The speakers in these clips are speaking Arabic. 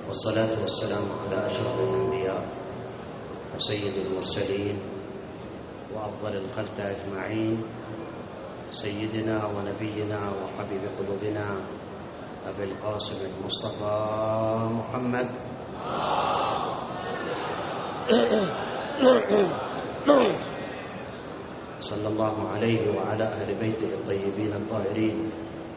والصلاة والسلام على أشرف الأنبياء وسيد المرسلين وأفضل الخلق أجمعين، سيدنا ونبينا وحبيب قلوبنا أبي القاسم المصطفى محمد صلى الله عليه وعلى أهل بيته الطيبين الطاهرين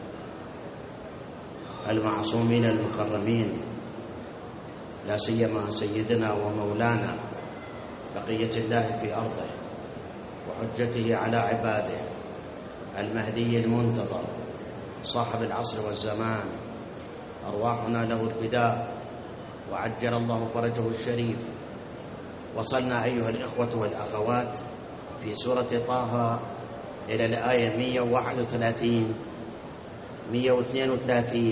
المعصومين المكرمين، لا سيما سيدنا ومولانا بقية الله في أرضه وحجته على عباده المهدي المنتظر صاحب العصر والزمان، أرواحنا له الفداء وعجل الله فرجه الشريف. وصلنا أيها الإخوة والأخوات في سورة طه إلى الآية 131 132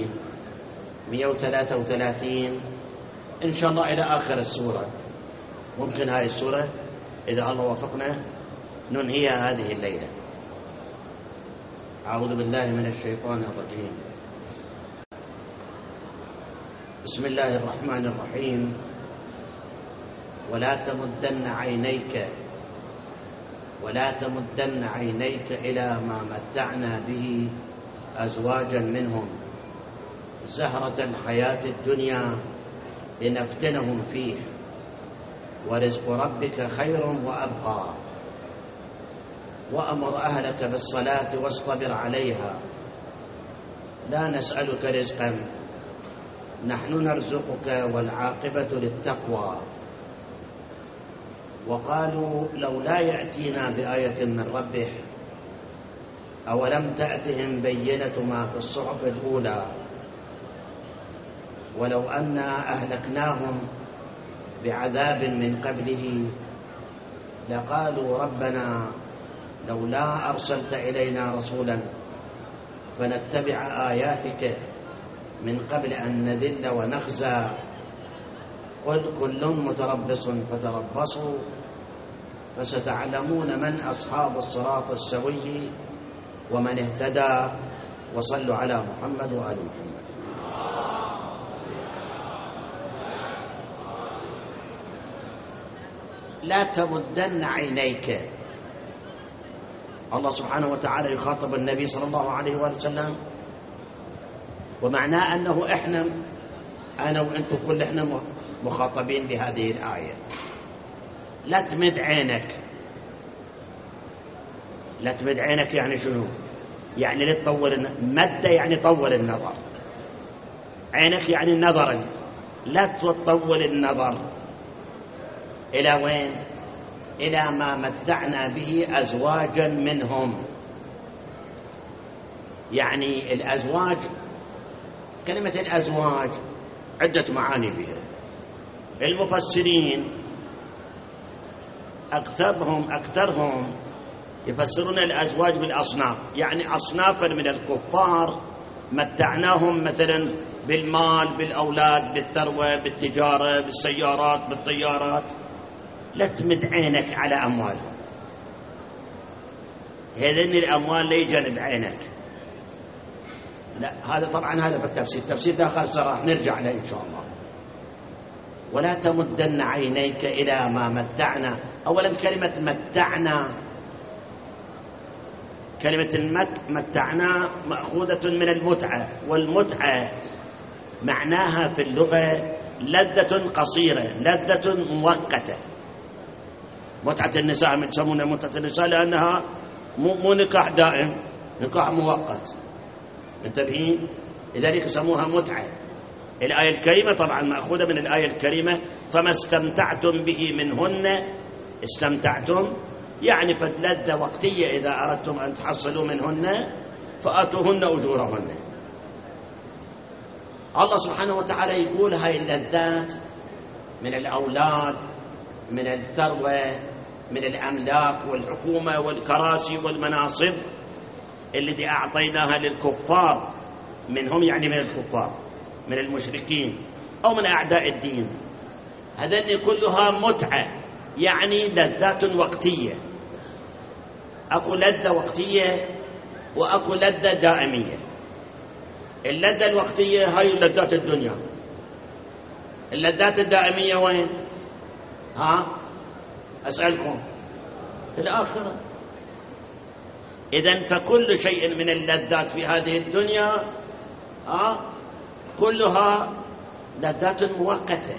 133 إن شاء الله إلى آخر السورة. ممكن هذه السورة إذا الله وفقنا ننهيها هذه الليلة. أعوذ بالله من الشيطان الرجيم. بسم الله الرحمن الرحيم. ولا تمدن عينيك إلى ما متعنا به أزواجا منهم زهرة الحياة الدنيا لنفتنهم فيه ورزق ربك خير وأبقى. وأمر أهلك بالصلاة واصطبر عليها لا نسألك رزقا نحن نرزقك والعاقبة للتقوى. وقالوا لولا يأتينا بآية من ربه أولم تأتهم بينة ما في الصحف الأولى ولو أنا أهلكناهم بعذاب من قبله لقالوا ربنا لولا أرسلت إلينا رسولا فنتبع آياتك من قبل أن نذل ونخزى. قل كل متربص فتربصوا فستعلمون من أصحاب الصراط السوي ومن اهتدى. وصلوا على محمد وآل محمد. لا تمدن عينيك. الله سبحانه وتعالى يخاطب النبي صلى الله عليه وآله وسلم، ومعناه أنه أنا وأنتم كل إحنا مخاطبين بهذه الآية. لا تمد عينك. لا تمد عينك يعني شنو؟ يعني لا تطول مد، يعني طول النظر. عينك يعني النظر، لا تطول النظر. إلى وين؟ إلى ما متعنا به أزواجا منهم. يعني الأزواج، كلمة الأزواج عدة معاني فيها. المفسرين أكثرهم يفسرون الأزواج بالأصناف، يعني أصنافا من الكفار متعناهم مثلا بالمال، بالأولاد، بالثروة، بالتجارة، بالسيارات، بالطيارات. لا تمد عينك على أموالهم. هذين الأموال لا يجانب عينك. لا، هذا طبعا هذا بالتفسير، التفسير داخل صراحة نرجع له إن شاء الله. ولا تمدن عينيك إلى ما متعنا. أولا كلمة متعنا، كلمة متعنا مأخوذة من المتعة، والمتعة معناها في اللغة لذة قصيرة، لذة مؤقتة. متعة النساء يسمونها متعة النساء لأنها مو نكاح دائم، نكاح مؤقت. انتبهين؟ لذلك يسموها متعة. الآية الكريمة طبعا مأخوذة من الآية الكريمة فما استمتعتم به منهن. استمتعتم يعني فلذة وقتية، إذا أردتم أن تحصلوا منهن فآتوهن أجورهن. الله سبحانه وتعالى يقول هاي اللذات من الأولاد، من الثروة، من الأملاك والحكومة والكراسي والمناصب التي أعطيناها للكفار منهم، يعني من الكفار، من المشركين أو من أعداء الدين. هذين كلها متعة، يعني لذات وقتية. أكو لذة وقتية وأكو لذة دائمية. اللذة الوقتية هاي لذات الدنيا، اللذات الدائمية وين؟ أسألكم الآخرة. إذن فكل شيء من اللذات في هذه الدنيا كلها لذات مؤقتة.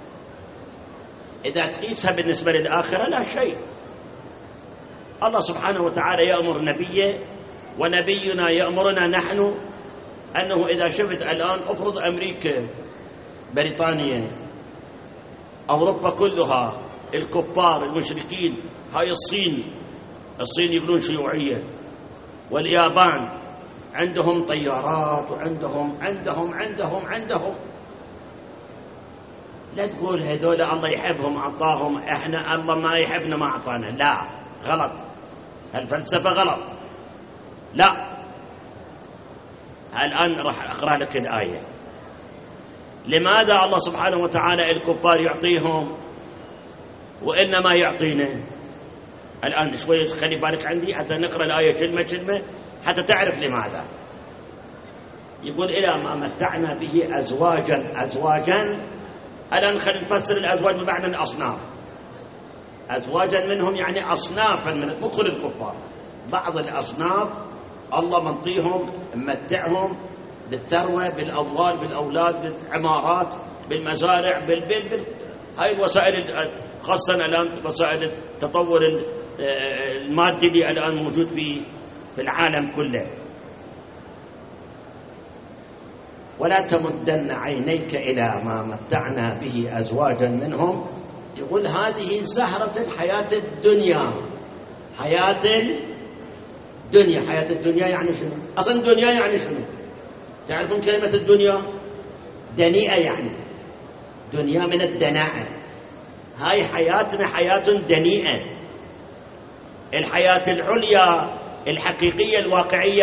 إذا تقيسها بالنسبة للآخرة لا شيء. الله سبحانه وتعالى يأمر نبيه، ونبينا يأمرنا نحن أنه إذا شفت الآن أفرض أمريكا، بريطانيا، أوروبا كلها، الكفار المشركين، هاي الصين يقولون شيوعية، واليابان عندهم طيارات وعندهم عندهم عندهم عندهم. لا تقول هذول الله يحبهم أعطاهم، إحنا الله ما يحبنا ما أعطانا. لا، غلط، الفلسفة غلط. لا، الآن راح أقرأ لك الآية. لماذا الله سبحانه وتعالى الكفار يعطيهم وإنما يعطينا؟ الآن شوي خلي بالك عندي حتى نقرأ الآية كلمة كلمة حتى تعرف لماذا. يقول إلى ما متعنا به أزواجا. الآن خلينا نفسر الأزواج بمعنى الأصناف. أزواجا منهم يعني أصنافا من مو كل الكفار، بعض الأصناف الله منطيهم ممتعهم بالثروة، بالأموال، بالأولاد، بالعمارات، بالمزارع، هاي الوسائل، خاصة الآن وسائل التطور المادي اللي الآن موجود في العالم كله. ولا تمدن عينيك إلى ما متعنا به أزواجا منهم. يقول هذه زهرة الحياة الدنيا. حياة الدنيا يعني شنو؟ أصلا الدنيا يعني شنو؟ تعرفون كلمة الدنيا؟ دنيئة، يعني دنيا من الدناءة. هاي حياتنا حياة دنيئة. الحياة العليا الحقيقية الواقعية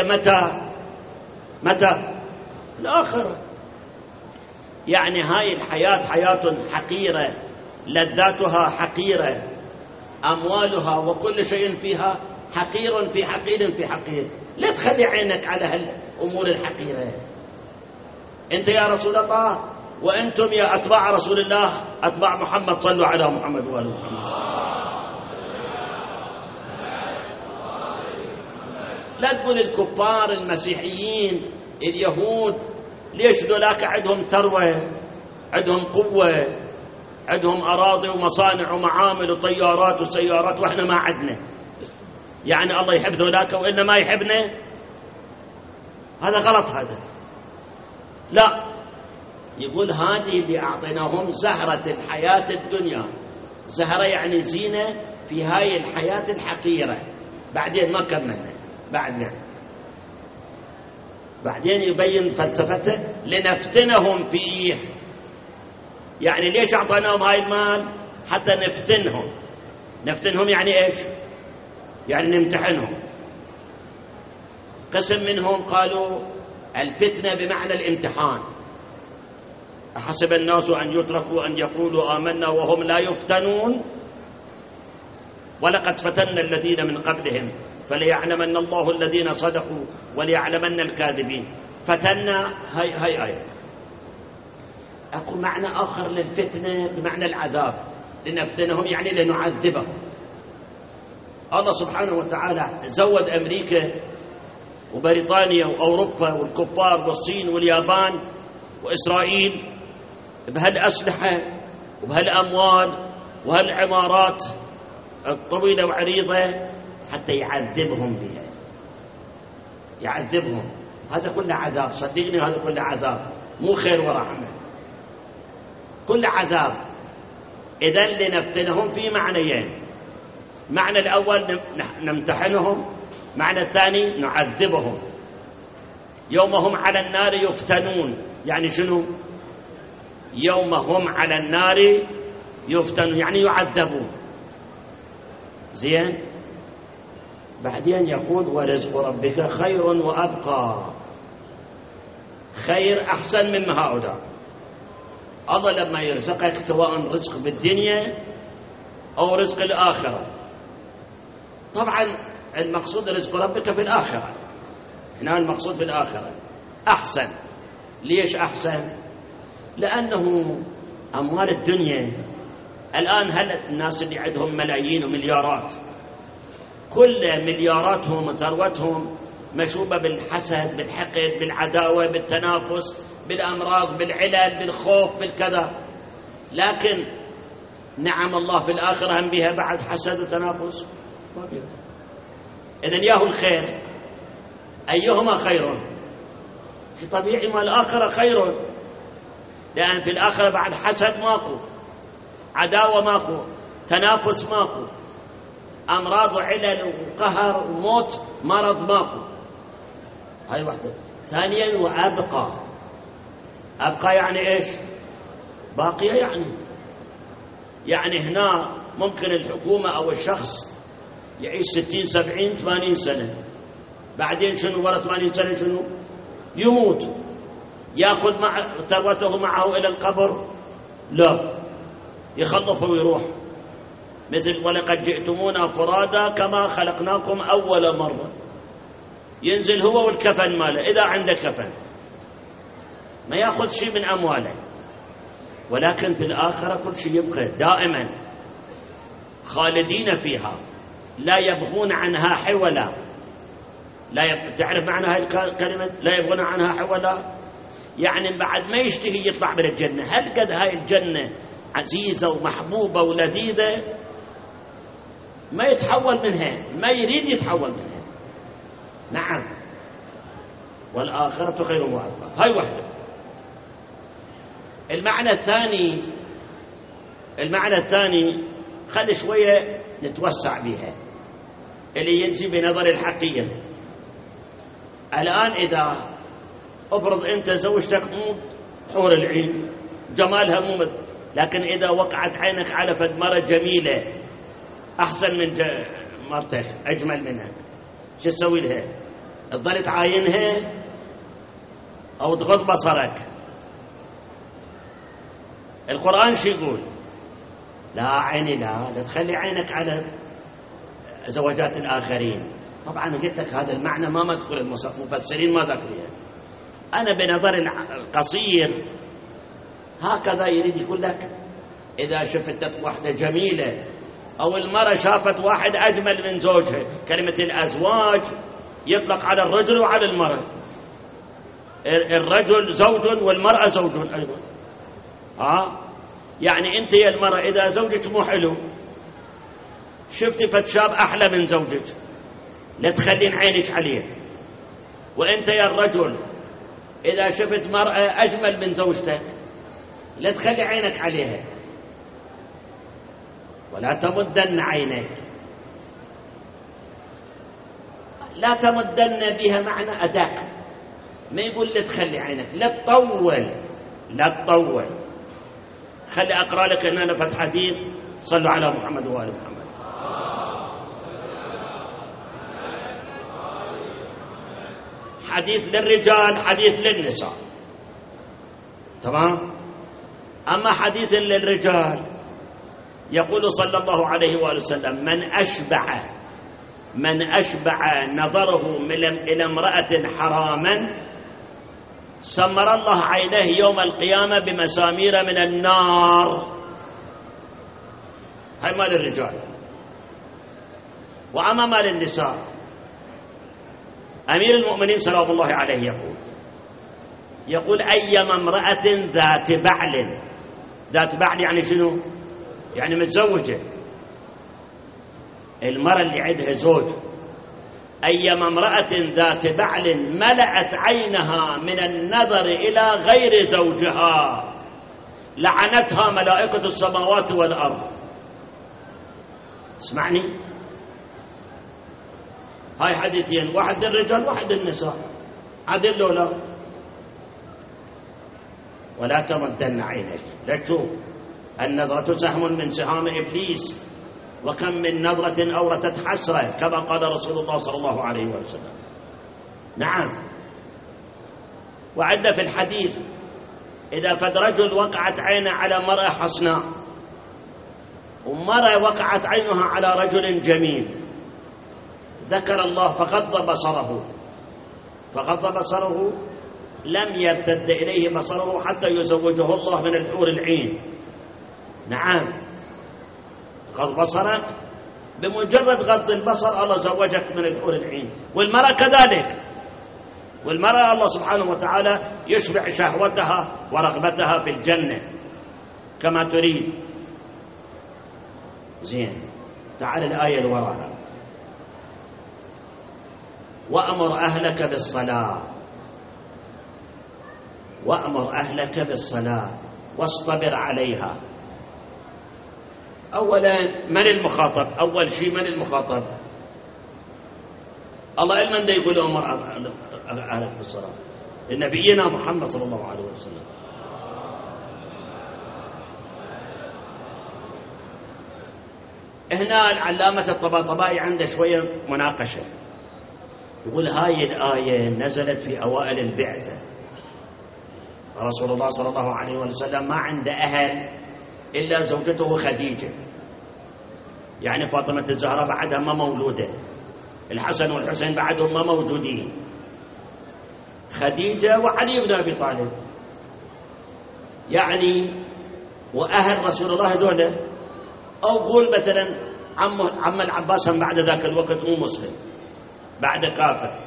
متى؟ الآخرة. يعني هاي الحياة حياة حقيرة، لذاتها حقيرة، أموالها وكل شيء فيها حقير في حقير في حقير. لا تخلي عينك على هالأمور الحقيرة. أنت يا رسول الله وأنتم يا أتباع رسول الله، أتباع محمد، صلوا على محمد وآل محمد. لا تقول الكفار المسيحيين اليهود ليش ذولاك عندهم ثروة، عندهم قوة، عندهم أراضي ومصانع ومعامل وطيارات وسيارات وإحنا ما عندنا، يعني الله يحب ذولاك وإنما ما يحبنا؟ هذا غلط. هذا لا. يقول هذه اللي أعطيناهم زهرة الحياة الدنيا. زهرة يعني زينة في هاي الحياة الحقيرة. بعدين ما كملنا، بعدين يبين فلسفته لنفتنهم فيه. يعني ليش أعطيناهم هاي المال؟ حتى نفتنهم يعني إيش؟ يعني نمتحنهم. قسم منهم قالوا الفتنة بمعنى الامتحان. أحسب الناس أن يتركوا أن يقولوا آمنا وهم لا يفتنون ولقد فتنا الذين من قبلهم فليعلمن الله الذين صدقوا وليعلمن الكاذبين. فتنا هاي آية. أقول معنى آخر للفتنة بمعنى العذاب. لنفتنهم يعني لنعذبهم. الله سبحانه وتعالى زود أمريكا وبريطانيا وأوروبا والكفار والصين واليابان وإسرائيل بهالأسلحة وبهالأموال وهالعمارات الطويلة وعريضة حتى يعذبهم بها. يعذبهم. هذا كله عذاب، صدقني هذا كله عذاب، مو خير ورحمة، كل عذاب. إذن لنفتنهم في معنيين. معنى الأول نمتحنهم، معنى الثاني نعذبهم. يوم هم على النار يفتنون يعني شنو؟ يوم هم على النار يفتنون يعني يعذبون. زين. بعدين يقول ورزق ربك خير وأبقى. خير أحسن مما هؤلاء. الله لما يرزقك سواء رزق بالدنيا أو رزق الآخرة، طبعا المقصود رزق ربك في الآخرة، هنا المقصود في الآخرة أحسن. ليش أحسن؟ لأنه أموال الدنيا الآن، هل الناس اللي عندهم ملايين ومليارات كل ملياراتهم وثروتهم مشوبة بالحسد، بالحقد، بالعداوة، بالتنافس، بالأمراض، بالعلل، بالخوف، بالكذا، لكن نعم الله في الآخرة هم بها بعد حسد وتنافس ما بها. إذن ياهو الخير أيهما خير؟ في طبيعي ما الآخرة خير، لأن في الآخرة بعد حسد ماكو، عداوة ماكو، تنافس ماكو، أمراض وعلل وقهر وموت مرض ماكو. هاي واحدة. ثانيا وأبقى. أبقى يعني إيش؟ باقية، يعني هنا ممكن الحكومة أو الشخص يعيش 60 70 80 سنة، بعدين شنو ورا 80 سنة شنو؟ يموت. يأخذ ثروته معه إلى القبر؟ لا، يخلصه ويروح، مثل ولقد جئتمونا فرادا كما خلقناكم أول مرة. ينزل هو والكفن ماله، إذا عنده كفن ما يأخذ شيء من أمواله. ولكن في الآخرة كل شيء يبقى دائما، خالدين فيها لا يبغون عنها حولا. تعرف معنى هاي الكلمة لا يبغون عنها حولا؟ يعني بعد ما يشتهي يطلع من الجنة. هل قد هاي الجنة عزيزة ومحبوبة ولذيذة؟ ما يتحول منها، ما يريد يتحول منها. نعم، والآخرة خير وأبقى. هاي واحدة. المعنى الثاني خلي شوية نتوسع بها، اللي ينجي بنظر الحقيقة. الآن إذا افرض أنت زوجتك مو حور العين، جمالها مو لكن إذا وقعت عينك على فد مرة جميلة أحسن من مرتك، أجمل منها، شو تسوي لها؟ تظل تعاينها أو تغض بصرك؟ القرآن شو يقول؟ لا عيني، لا تخلي عينك على زوجات الآخرين. طبعا قلت لك هذا المعنى ما مذكور، المفسرين ما ذكريها. أنا بنظر القصير هكذا يريد يقول لك إذا شفت واحدة جميلة أو المرأة شافت واحد أجمل من زوجها، كلمة الأزواج يطلق على الرجل وعلى المرأة. الرجل زوج والمرأة زوج أيضا. يعني أنت يا المرأة إذا زوجك مو حلو، شفتي فتشاب أحلى من زوجك، لا تخلين عينك عليه. وأنت يا الرجل إذا شفت مرأة أجمل من زوجتك، لا تخلي عينك عليها. ولا تمدن عينيك، لا تمدن بها معنى أداك، ما يقول لا تخلي عينك، لا تطول. خلي أقرأ لك أن أنا فتح حديث. صلوا على محمد وآل محمد. حديث للرجال، حديث للنساء، تمام. أما حديث للرجال يقول صلى الله عليه وآله وسلم: من أشبع نظره إلى امرأة حراما سمر الله عينيه يوم القيامة بمسامير من النار. هاي مال الرجال. وأما مال النساء، أمير المؤمنين سلام الله عليه يقول أيما امرأة ذات بعل يعني شنو؟ يعني متزوجة. المرأة اللي عندها زوج، أيما امرأة ذات بعل ملأت عينها من النظر إلى غير زوجها لعنتها ملائكة السماوات والأرض. اسمعني، هاي حديثين، واحد للرجال واحد للنساء، عدل له لا. ولا تمدن عينك، لا تشوف. النظرة سهم من سهام إبليس، وكم من نظرة أورثت حسرة، كما قال رسول الله صلى الله عليه وسلم. نعم. وعد في الحديث إذا فد رجل وقعت عينه على مرأة حسناء، ومرأة وقعت عينها على رجل جميل، ذكر الله فغض بصره لم يرتد إليه بصره حتى يزوجه الله من الحور العين. نعم، غض بصرك، بمجرد غض البصر الله زوجك من الحور العين. والمرأة كذلك، والمرأة الله سبحانه وتعالى يشبع شهوتها ورغبتها في الجنة كما تريد. زين، تعال الآية اللي وراها: وأمر أهلك بالصلاة، وأمر أهلك بالصلاة واصطبر عليها. أولا من المخاطب؟ أول شيء من المخاطب؟ الله علما ده يقول أمر أهلك بالصلاة لنبينا محمد صلى الله عليه وسلم. هنا العلامة الطباطبائي عنده شوية مناقشة، يقول هاي الآية نزلت في أوائل البعثة، رسول الله صلى الله عليه وسلم ما عنده أهل إلا زوجته خديجة، يعني فاطمة الزهراء بعدها ما مولودة، الحسن والحسين بعدهم ما موجودين، خديجة وعلي بن أبي طالب، يعني وأهل رسول الله هذول. أو قول مثلا عم العباس بعد ذاك الوقت مو مسلم، بعد كافر.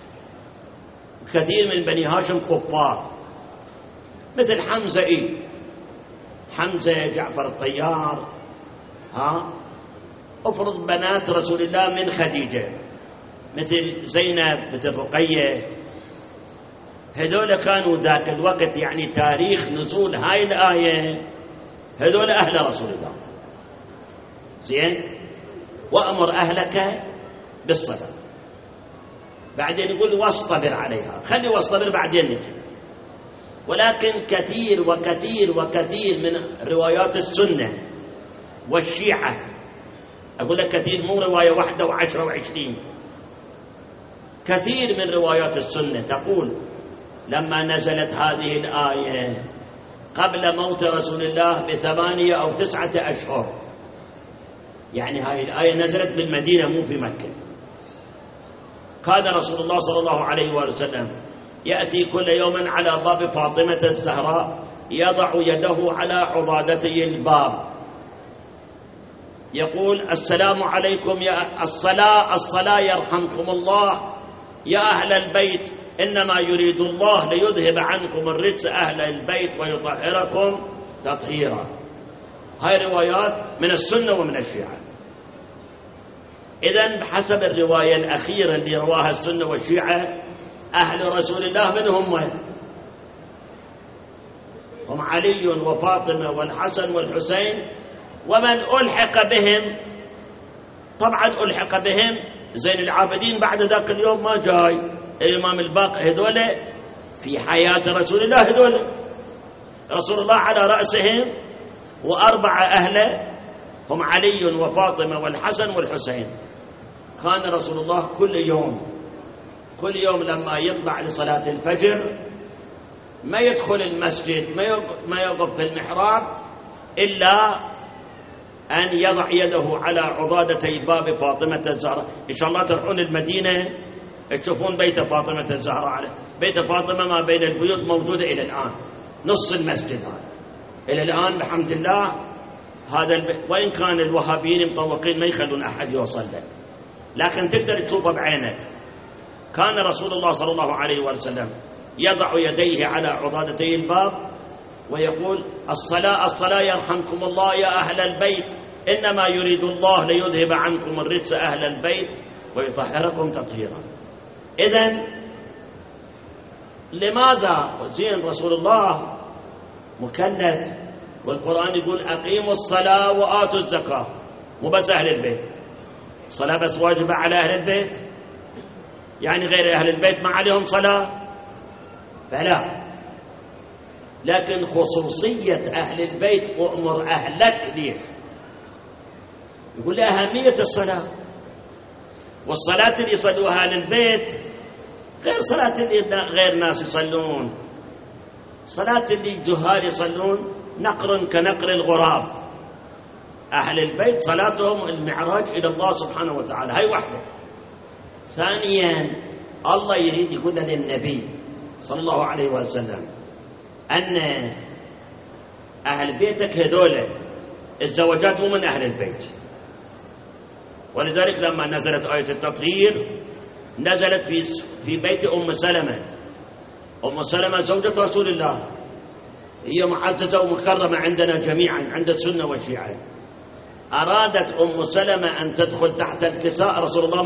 كثير من بني هاشم كفار، مثل حمزة، حمزة جعفر الطيار، افرض بنات رسول الله من خديجة، مثل زينب، مثل رقية، هذول كانوا ذاك الوقت، يعني تاريخ نزول هاي الآية هذول أهل رسول الله. زين، وأمر أهلك بالصلاة، بعدين يقول واصطبر عليها، خلي واصطبر بعدين نجي. ولكن كثير وكثير وكثير من روايات السنة والشيعة، أقول لك كثير مو رواية واحدة وعشرة وعشرين، كثير من روايات السنة تقول لما نزلت هذه الآية قبل موت رسول الله ب8 أو 9 أشهر، يعني هذه الآية نزلت بالمدينة مو في مكة. كان رسول الله صلى الله عليه وسلم يأتي كل يوم على باب فاطمة الزهراء يضع يده على عضادتي الباب، يقول السلام عليكم يا الصلاة يرحمكم الله يا أهل البيت، إنما يريد الله ليذهب عنكم الرجس أهل البيت ويطهركم تطهيرا. هاي روايات من السنة ومن الشيعة. إذن بحسب الرواية الأخيرة اللي رواها السنة والشيعة، أهل رسول الله من هم علي وفاطمة والحسن والحسين، ومن ألحق بهم طبعا ألحق بهم زين العابدين بعد ذاك اليوم ما جاي، الإمام الباقر، هذول في حياة رسول الله، هذول رسول الله على رأسهم، و4 أهله هم علي وفاطمة والحسن والحسين. كان رسول الله كل يوم لما يطلع لصلاة الفجر ما يدخل المسجد، ما يقف في المحراب إلا أن يضع يده على عضادتي باب فاطمة الزهراء. إن شاء الله تروحون المدينة تشوفون بيت فاطمة الزهراء، بيت فاطمة ما بين البيوت موجودة إلى الآن، نص المسجد هذا إلى الآن بحمد الله. هذا وإن كان الوهابيين مطوقين ما يخلون أحد يوصل له، لكن تقدر تشوفه بعينك. كان رسول الله صلى الله عليه وسلم يضع يديه على عضادتي الباب ويقول الصلاة يرحمكم الله يا أهل البيت، إنما يريد الله ليذهب عنكم الرجس أهل البيت ويطهركم تطهيرا. إذن لماذا زين رسول الله مكلف، والقرآن يقول أقيموا الصلاة وآتوا الزكاة، مو بس أهل البيت، صلاة بس واجبة على أهل البيت، يعني غير أهل البيت ما عليهم صلاة؟ فلا، لكن خصوصية أهل البيت وأمر أهلك ليش؟ يقول لأهمية الصلاة، والصلاة اللي يصلوها أهل البيت غير صلاة اللي غير ناس يصلون. صلاة اللي الجهال يصلون نقر كنقر الغراب، أهل البيت صلاتهم المعراج إلى الله سبحانه وتعالى، هاي واحدة. ثانيا الله يريد يقول للنبي صلى الله عليه وسلم أن أهل بيتك هذول الزوجات مو من أهل البيت. ولذلك لما نزلت آية التطهير نزلت في بيت أم سلمة. أم سلمة زوجة رسول الله، هي معززة ومكرمة عندنا جميعا عند السنة والشيعة. أرادت أم سلمة أن تدخل تحت الكساء، رسول الله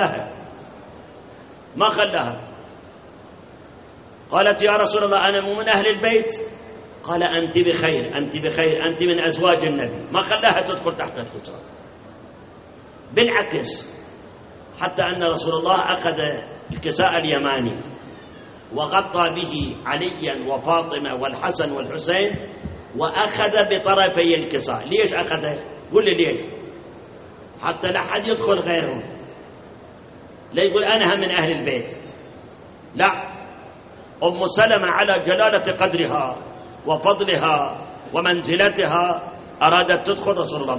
ما خلاها. قالت: يا رسول الله أنا مو من أهل البيت. قال: أنت بخير، أنت بخير، أنت من أزواج النبي. ما خلاها تدخل تحت الكساء، بالعكس، حتى أن رسول الله أخذ الكساء اليماني وغطى به عليا وفاطمة والحسن والحسين، وأخذ بطرفي الكساء. ليش أخذه؟ قل لي ليش؟ حتى لا أحد يدخل غيرهم، لا يقول أنا من أهل البيت. لا، أم سلمة على جلالة قدرها وفضلها ومنزلتها أرادت تدخل، رسول الله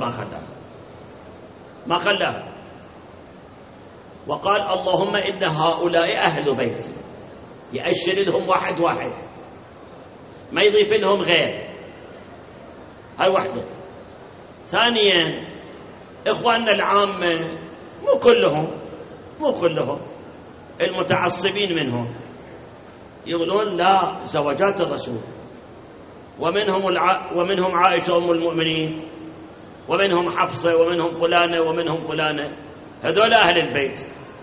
ما خلاها. وقال: اللهم إن هؤلاء أهل بيت، يأشر لهم واحد واحد، ما يضيف لهم غير. هاي وحده. ثانيا، إخواننا العامة مو كلهم المتعصبين منهم يقولون لا، زوجات الرسول، ومنهم عائشة أم المؤمنين، ومنهم حفصة، ومنهم فلانة، هذول أهل البيت.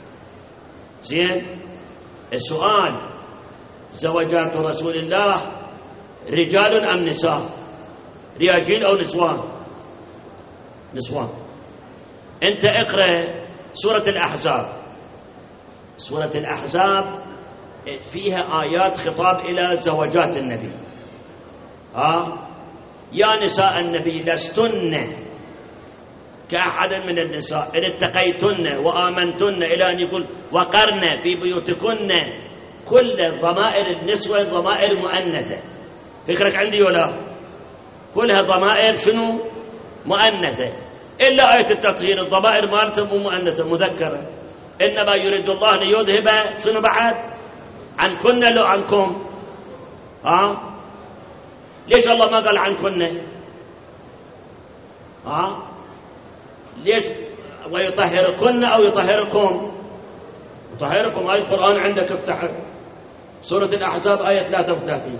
زين، السؤال: زوجات رسول الله رجال أم نساء؟ رجال أو نسوان؟ أنت اقرأ سورة الأحزاب فيها آيات خطاب إلى زوجات النبي. يا نساء النبي لستن كأحد من النساء إن اتقيتن وآمنتن، إلى أن يقول: وقرن في بيوتكن. كل ضمائر النسوة ضمائر مؤنثة. فكرك عندي ولا؟ كلها ضمائر شنو؟ مؤنثة، إلا آية التطهير الضمائر مالتها مو مؤنثة، مذكرة. إنما يريد الله ليذهب شنو بعد؟ عنكن لو عنكم. ليش الله ما قال عنكن؟ ليش؟ ويطهركن أو يطهركم؟ يطهركم. آية القرآن عندك، افتح سورة الأحزاب آية 33.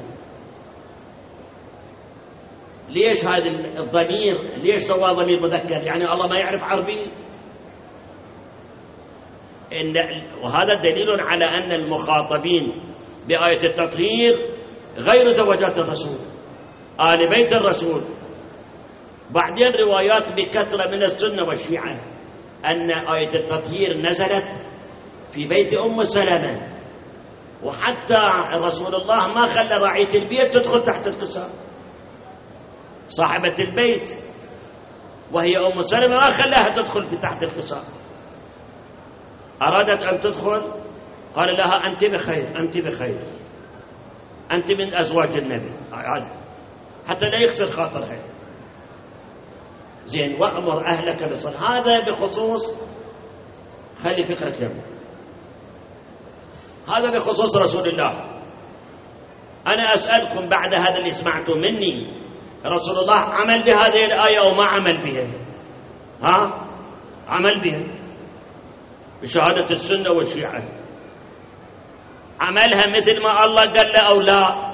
ليش هذا الضمير؟ ليش سوى ضمير مذكر؟ يعني الله ما يعرف عربي؟ وهذا دليل على أن المخاطبين بآية التطهير غير زوجات الرسول، آل بيت الرسول. بعدين روايات بكثرة من السنة والشيعة أن آية التطهير نزلت في بيت أم سلمة، وحتى رسول الله ما خلى راعية البيت تدخل تحت الكساء، صاحبة البيت وهي أم سلمة ما خلاها تدخل في تحت الكساء. أرادت أن تدخل، قال لها: أنت بخير، أنت بخير، أنت من أزواج النبي. حتى لا يخسر خاطرها. زين، وأمر أهلك بالصلاة. هذا بخصوص، خلي فكرك جنب، هذا بخصوص رسول الله. أنا أسألكم بعد هذا اللي سمعتم مني، رسول الله عمل بهذه الآية أو ما عمل بها؟ عمل بها بشهادة السنة والشيعة. عملها مثل ما الله قال له أو لا؟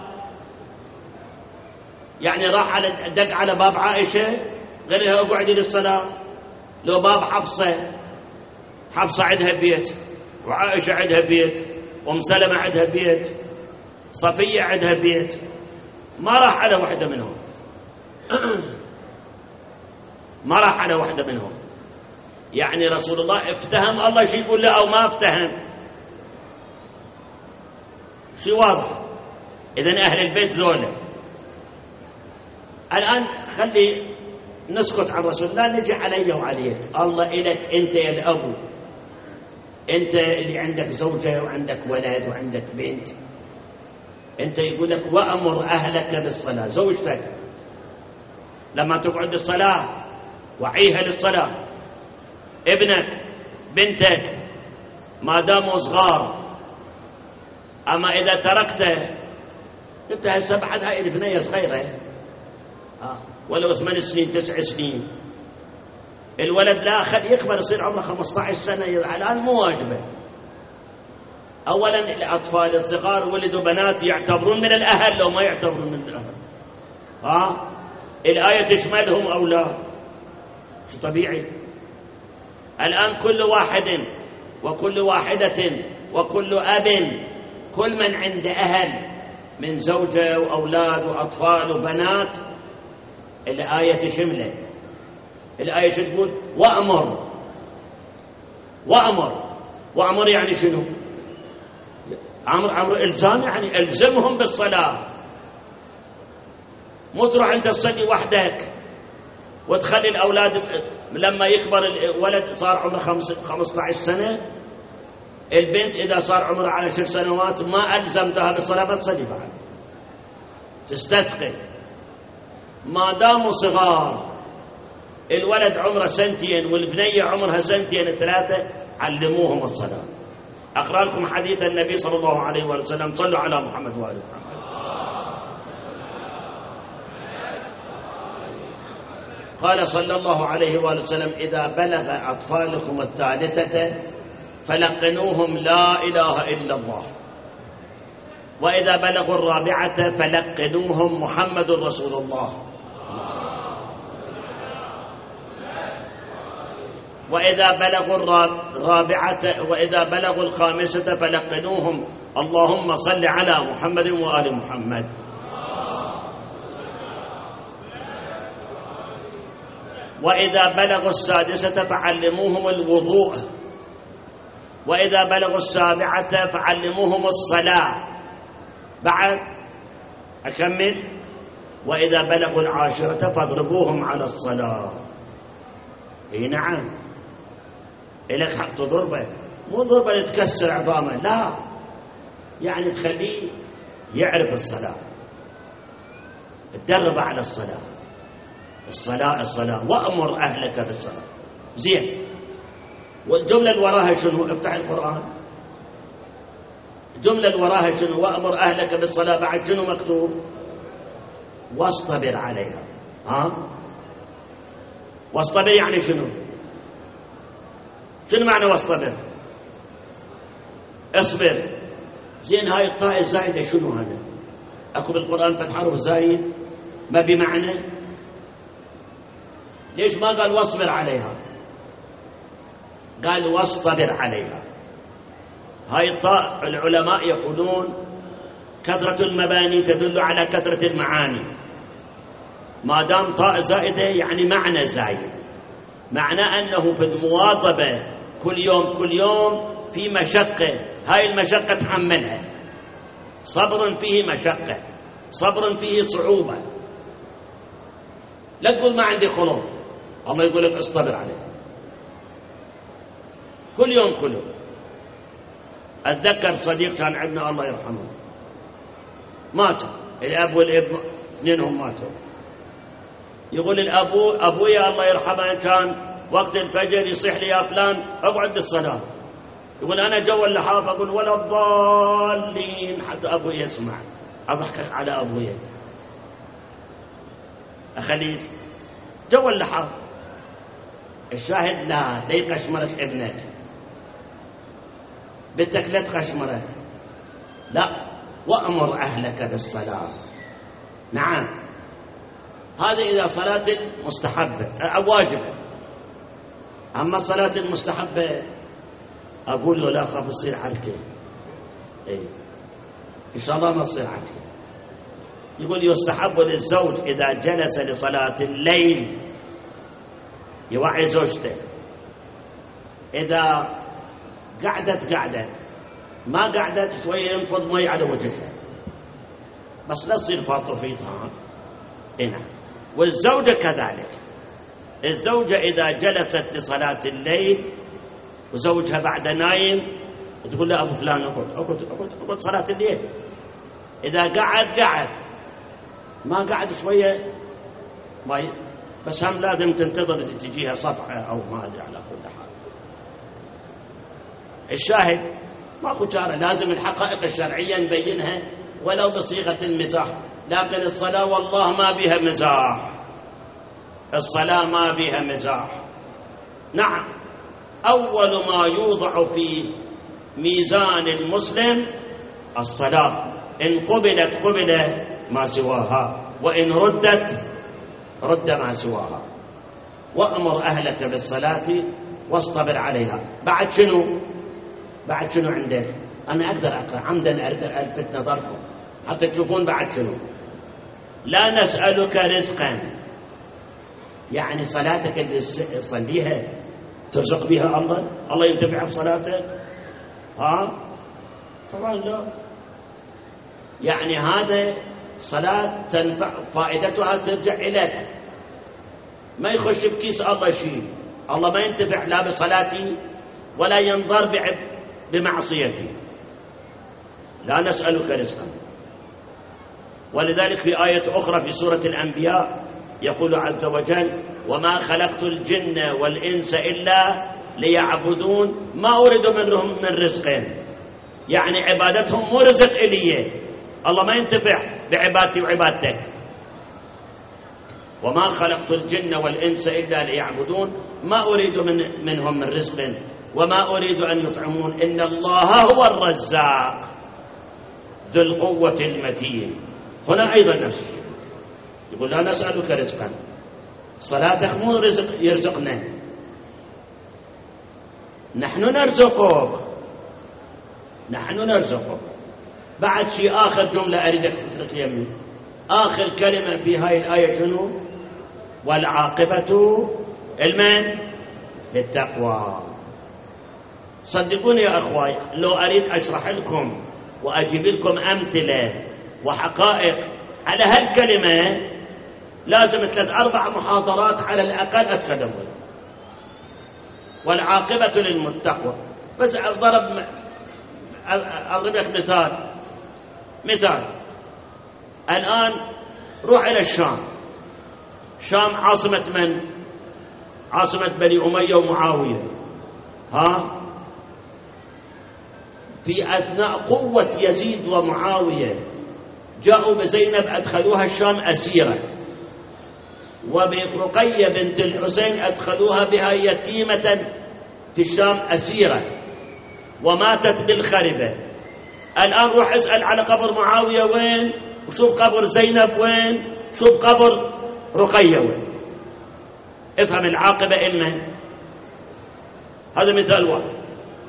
يعني راح على دق على باب عائشة قال لها اقعدي للصلاة؟ لو باب حفصة عندها بيت، وعائشة عندها بيت، وأم سلمة عندها بيت، صفية عندها بيت، ما راح على واحدة منهم. ما راح على واحدة منهم. يعني رسول الله افتهم الله شي يقول له أو ما افتهم؟ شي واضح. إذن أهل البيت ذولا. الآن خلي نسكت عن رسول الله، نجي علي وعليك. الله إلك أنت يا الأبو، أنت اللي عندك زوجة وعندك ولد وعندك بنت، أنت يقول لك: وأمر أهلك بالصلاة. زوجتك لما تقعد الصلاة وعيها للصلاة، ابنك بنتك ما داموا صغار. أما إذا تركته، أنت هسه بعد هاي البنية صغيرة، ولو 8 سنين 9 سنين. الولد لا خل يكبر يصير عمره 15 سنة الآن مو واجبة. أولا الأطفال الصغار ولدوا بنات يعتبرون من الأهل لو ما يعتبرون من الأهل. الآية تشملهم أو لا؟ شو طبيعي. الآن كل واحد وكل واحدة وكل أب كل من عنده أهل من زوجة وأولاد وأطفال وبنات الآية تشمله. الآية تقول وأمر يعني شنو؟ أمر إلزام، يعني ألزمهم بالصلاة. مو تروح أنت تصلي وحدك وتخلي الأولاد لما يكبر الولد صار عمره 15 سنة، البنت إذا صار عمرها 10 سنوات ما ألزمتها بالصلاة بتصلي بعد، تستثقل. ما داموا صغار، الولد عمره 2 سنين والبنية عمرها 2 2 3 علموهم الصلاة. أقرأ لكم حديث النبي صلى الله عليه وسلم. صلوا على محمد وآل محمد. قال صلى الله عليه وآله وسلم: إذا بلغ أطفالكم 3 فلقنوهم لا إله إلا الله، وإذا بلغوا 4 فلقنوهم محمد رسول الله، وإذا بلغوا 5 فلقنوهم اللهم صل على محمد وآل محمد. وإذا بلغوا 6 فعلموهم الوضوء، وإذا بلغوا 7 فعلموهم الصلاة. بعد أكمل: وإذا بلغوا 10 فاضربوهم على الصلاة. إيه نعم، إلك حق تضربه، مو ضربه لتكسر عظامه، لا، يعني تخليه يعرف الصلاة، تدرب على الصلاة. الصلاة وأمر أهلك بالصلاة. زين، والجملة اللي وراها شنو؟ افتح القرآن. الجملة اللي وراها شنو؟ وأمر أهلك بالصلاة. بعد شنو مكتوب؟ واصطبر عليها. واصطبر يعني شنو؟ شنو معنى واصطبر؟ اصبر. زين، هاي الطاء الزايدة شنو هذا؟ أكو بالقرآن فتح حرف زايد ما بمعنى؟ ليش ما قال واصبر عليها؟ قال واصطبر عليها. هاي الطاء العلماء يقولون كثرة المباني تدل على كثرة المعاني. ما دام طاء زائدة يعني معنى زايد، معنى أنه في المواظبة كل يوم في مشقة، هاي المشقة تحملها. صبر فيه مشقة، صبر فيه صعوبة. لا تقول ما عندي خلق، الله يقول لك اصطبر عليه كل يوم. أتذكر صديق كان عندنا الله يرحمه، مات الأب والابن، 2 ماتوا. يقول أبويا الله يرحمه كان وقت الفجر يصيح لي: يا فلان اقعد للصلاة. يقول أنا جو اللحاف أقول ولا الضالين، حتى أبوي يسمع. أضحك على أبويا، أخليه جو اللحاف. الشاهد لا يقشمرك ابنك، بنتك لا تقشمرك، لا، وأمر أهلك بالصلاة. نعم، هذا إذا صلاة المستحبة أو واجبة. أما الصلاة المستحبة أقول له لا، خاف تصير عنك. إن شاء الله ما تصير عنك. يقول يستحب للزوج إذا جلس لصلاة الليل يوعي زوجته. إذا قعدت ما قعدت شوية ينفض مي على وجهها، بس لا تصير فاطفيتها. نعم. والزوجة كذلك. الزوجة إذا جلست لصلاة الليل وزوجها بعد نايم تقول له: أبو فلان اقعد صلاة الليل. إذا قعد ما قعد شوية بس هم لازم تنتظر تجيها صفعة أو ما أدري. على كل حال الشاهد ماكو چارة، لازم الحقائق الشرعية نبينها ولو بصيغة المزاح. لكن الصلاة والله ما بها مزاح، الصلاة ما بها مزاح. نعم، أول ما يوضع في ميزان المسلم الصلاة، إن قبلت قبل ما سواها، وإن ردت رد ما سواها. وأمر أهلك بالصلاة واصطبر عليها. بعد شنو؟ بعد شنو عندك؟ أنا أقدر أقرأ عمدا ألفت نظركم حتى تشوفون بعد شنو. لا نسألك رزقا، يعني صلاتك اللي تصليها ترزق بها الله؟ الله ينتفع بصلاتك؟ طبعا لا. يعني هذا صلاة تنفع، فائدتها ترجع إليك، ما يخش بكيس الله شيء. الله ما ينتفع لا بصلاتي ولا ينظر بمعصيتي. لا نسألك رزقا. ولذلك في آية أخرى في سورة الأنبياء يقول عز وجل: وما خلقت الجن والإنس إلا ليعبدون ما أريد منهم من رزق. يعني عبادتهم مو رزق إلي، الله ما ينتفع بعبادتي وعبادتك. وما خلقت الجن والإنس إلا ليعبدون ما أريد منهم من رزق وما أريد أن يطعمون إن الله هو الرزاق ذو القوة المتين. هنا أيضا نفس الشيء، يقول: لا نسألك رزقا. صلاتك مو رزق يرزقنا، نحن نرزقك، نحن نرزقك. بعد شيء آخر جملة أريدك تفرق يمي، آخر كلمة في هاي الآية شنو؟ والعاقبة المن للتقوى. صدقوني يا أخوي، لو أريد أشرح لكم وأجيب لكم أمثلة وحقائق على هالكلمة لازم 3-4 محاضرات على الأقل أتكلم. والعاقبة للمتقوى. بس أضرب لك مثال. الآن روح إلى الشام. الشام عاصمة من؟ عاصمة بني أمية ومعاوية. في أثناء قوة يزيد ومعاوية جاءوا بزينب أدخلوها الشام أسيرة، وبرقية بنت الحسين أدخلوها بها يتيمة في الشام أسيرة وماتت بالخربة. الآن روح اسأل على قبر معاوية وين، وشوف قبر زينب وين، شوف قبر رقية وين. افهم العاقبة إلنا. هذا مثال واحد.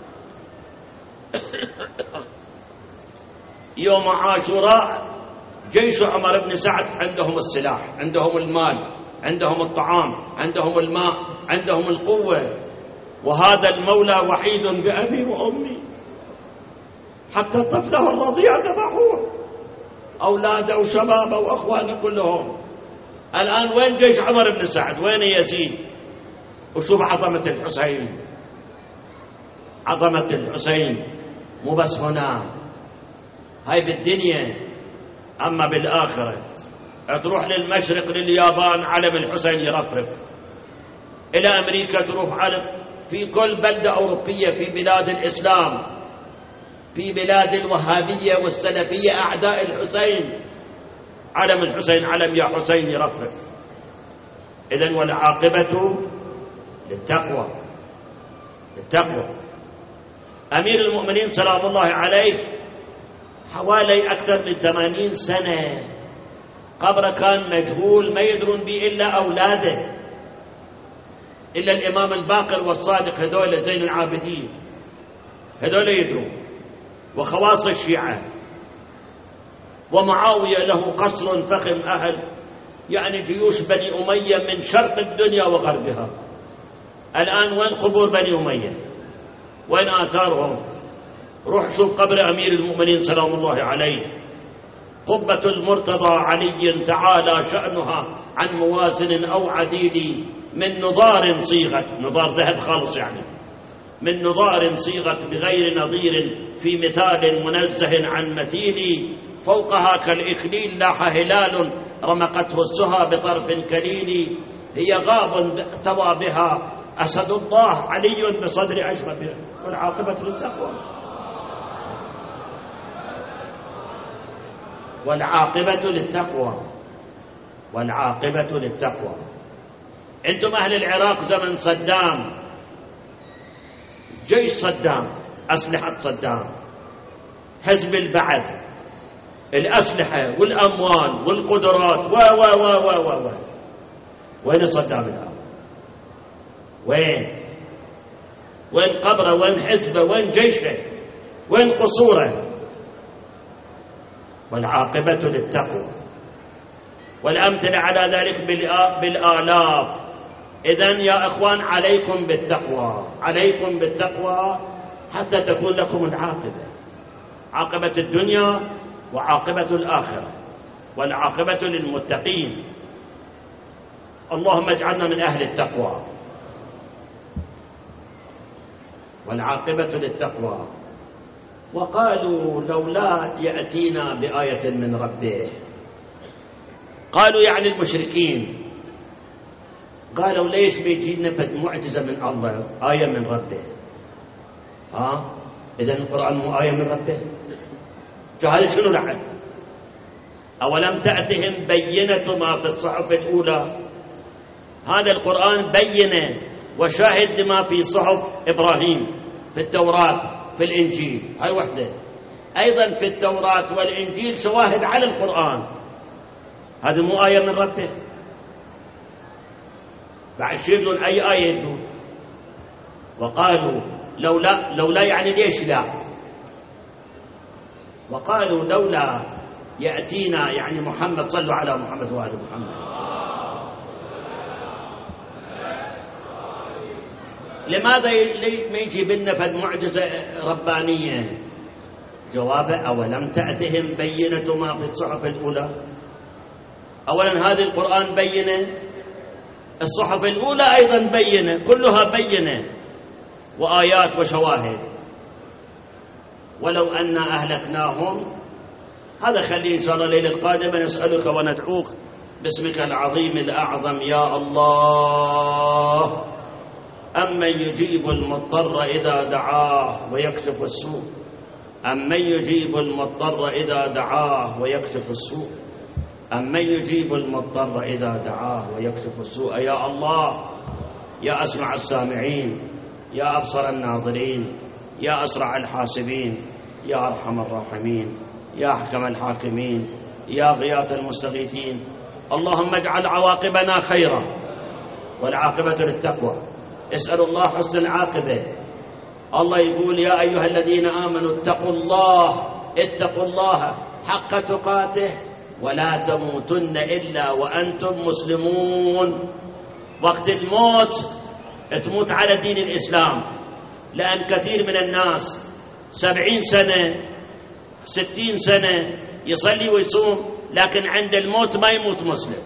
يوم عاشوراء جيش عمر بن سعد عندهم السلاح، عندهم المال، عندهم الطعام، عندهم الماء، عندهم القوة، وهذا المولى وحيد بأبي وأمي، حتى طفله الرضيع ذبحوه، أولاده وشبابه وأخوانه كلهم. الآن وين جيش عمر بن سعد؟ وين يزيد؟ وشوف عظمة الحسين، عظمة الحسين مو بس هنا، هاي بالدنيا. أما بالآخرة تروح للمشرق لليابان علم الحسين يرفرف، إلى أمريكا تروح علم، في كل بلدة أوروبية في بلاد الإسلام، في بلاد الوهابية والسلفية أعداء الحسين، علم الحسين، علم يا حسين يرفرف. إذن والعاقبة للتقوى. أمير المؤمنين سلام الله عليه حوالي أكثر من 80 سنة قبره كان مجهول، ما يدرون به إلا أولاده، إلا الإمام الباقر والصادق، هذول زين العابدين، هذول يدرون، وخواص الشيعة. ومعاوية له قصر فخم أهل، يعني جيوش بني أمية من شرق الدنيا وغربها. الآن وين قبور بني أمية؟ وين آثارهم؟ روح شوف قبر أمير المؤمنين سلام الله عليه، قبة المرتضى علي تعالى شأنها عن موازن أو عديل، من نضار صيغت، نضار ذهب خالص يعني، من نضار صيغت بغير نظير، في مثال منزه عن مثيل، فوقها كالإكليل لاح هلال، رمقته السهى بطرف كليل، هي غاب اقتوى بها أسد الله علي بصدر أشرف، والعاقبة للتقوى. والعاقبة للتقوى، والعاقبة للتقوى. أنتم أهل العراق زمن صدام، جيش صدام، أسلحة صدام، حزب البعث، الأسلحة والأموال والقدرات و وين صدام الآن؟ وين قبره؟ وين حزبه؟ وين جيشه؟ وين قصوره؟ والعاقبة للتقوى. والأمثلة على ذلك بالآلاف. إذن يا إخوان عليكم بالتقوى، عليكم بالتقوى حتى تكون لكم العاقبة، عاقبة الدنيا وعاقبة الآخرة، والعاقبة للمتقين. اللهم اجعلنا من أهل التقوى. والعاقبة للتقوى. وقالوا لولا يأتينا بآية من ربه. قالوا يعني المشركين قالوا ليش بيجينا معجزة من الله، آية من ربه؟ إذن القرآن مو آية من ربه؟ جهل شنو لعب؟ أولم تأتهم بينة ما في الصحف الأولى؟ هذا القرآن بينة وشاهد لما في صحف إبراهيم في التوراة في الإنجيل، هاي وحدة. أيضا في التوراة والإنجيل شواهد على القرآن، هذا مو آية من ربه؟ بعد شيرلون أي آية يدون. وقالوا لولا يعني ليش لا؟ وقالوا لولا يأتينا يعني محمد، صلوا على محمد وآل محمد. لماذا ما يجيب لنا فد معجزة ربانية؟ جوابه أولم تأتهم بينة ما في الصحف الأولى. أولا هذا القرآن بينة، الصحف الأولى أيضا بينة، كلها بينة وآيات وشواهد. ولو أن أهلكناهم، هذا خليه إن شاء الله الليلة القادمة نسألك وندعوك باسمك العظيم الأعظم يا الله. أمن يجيب المضطر إذا دعاه ويكشف السوء، أمن يجيب المضطر إذا دعاه ويكشف السوء، أمن يجيب المضطر إذا دعاه ويكشف السوء. يا الله، يا أسمع السامعين، يا أبصر الناظرين، يا أسرع الحاسبين، يا أرحم الراحمين، يا أحكم الحاكمين، يا غياث المستغيثين. اللهم اجعل عواقبنا خيرا، والعاقبة للتقوى. اسأل الله حسن العاقبة. الله يقول يا أيها الذين آمنوا اتقوا الله حق تقاته ولا تموتن إلا وأنتم مسلمون. وقت الموت تموت على دين الإسلام، لأن كثير من الناس 70 سنة 60 سنة يصلي ويصوم، لكن عند الموت ما يموت مسلم.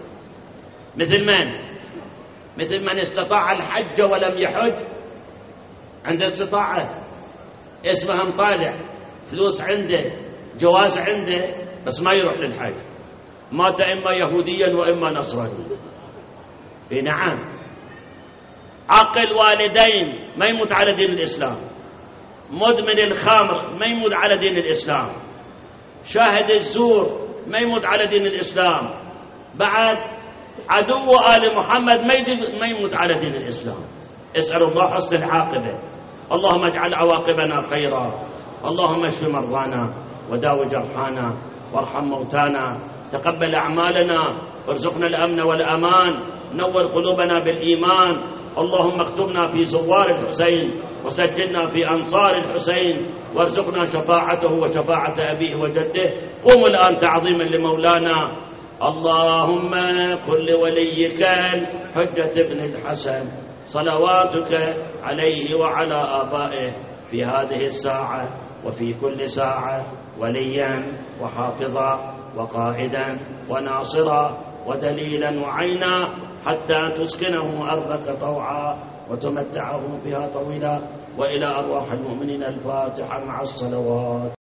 مثل من استطاع الحج ولم يحج، عند استطاعة، اسمها مطالع، فلوس عنده، جواز عنده، بس ما يروح للحج، مات إما يهوديا وإما نصرانيا. نعم. عاقل والدين ما يموت على دين الإسلام، مدمن الخمر ما يموت على دين الإسلام، شاهد الزور ما يموت على دين الإسلام، بعد عدو آل محمد ما يموت على دين الإسلام. اسأل الله حسن العاقبة. اللهم اجعل عواقبنا خيرا. اللهم اشف مرضانا وداو جرحانا وارحم موتانا، تقبل أعمالنا وارزقنا الأمن والأمان، نور قلوبنا بالإيمان. اللهم اكتبنا في زوار الحسين وسجلنا في أنصار الحسين، وارزقنا شفاعته وشفاعة أبيه وجده. قوموا الآن تعظيما لمولانا. اللهم قل لوليك الحجة بن الحسن صلواتك عليه وعلى آبائه في هذه الساعة وفي كل ساعة وليا وحافظا وقائدا وناصرا ودليلا وعينا، حتى تسكنه أرضك طوعا وتمتعه بها طويلا. وإلى أرواح المؤمنين الفاتحة مع الصلوات.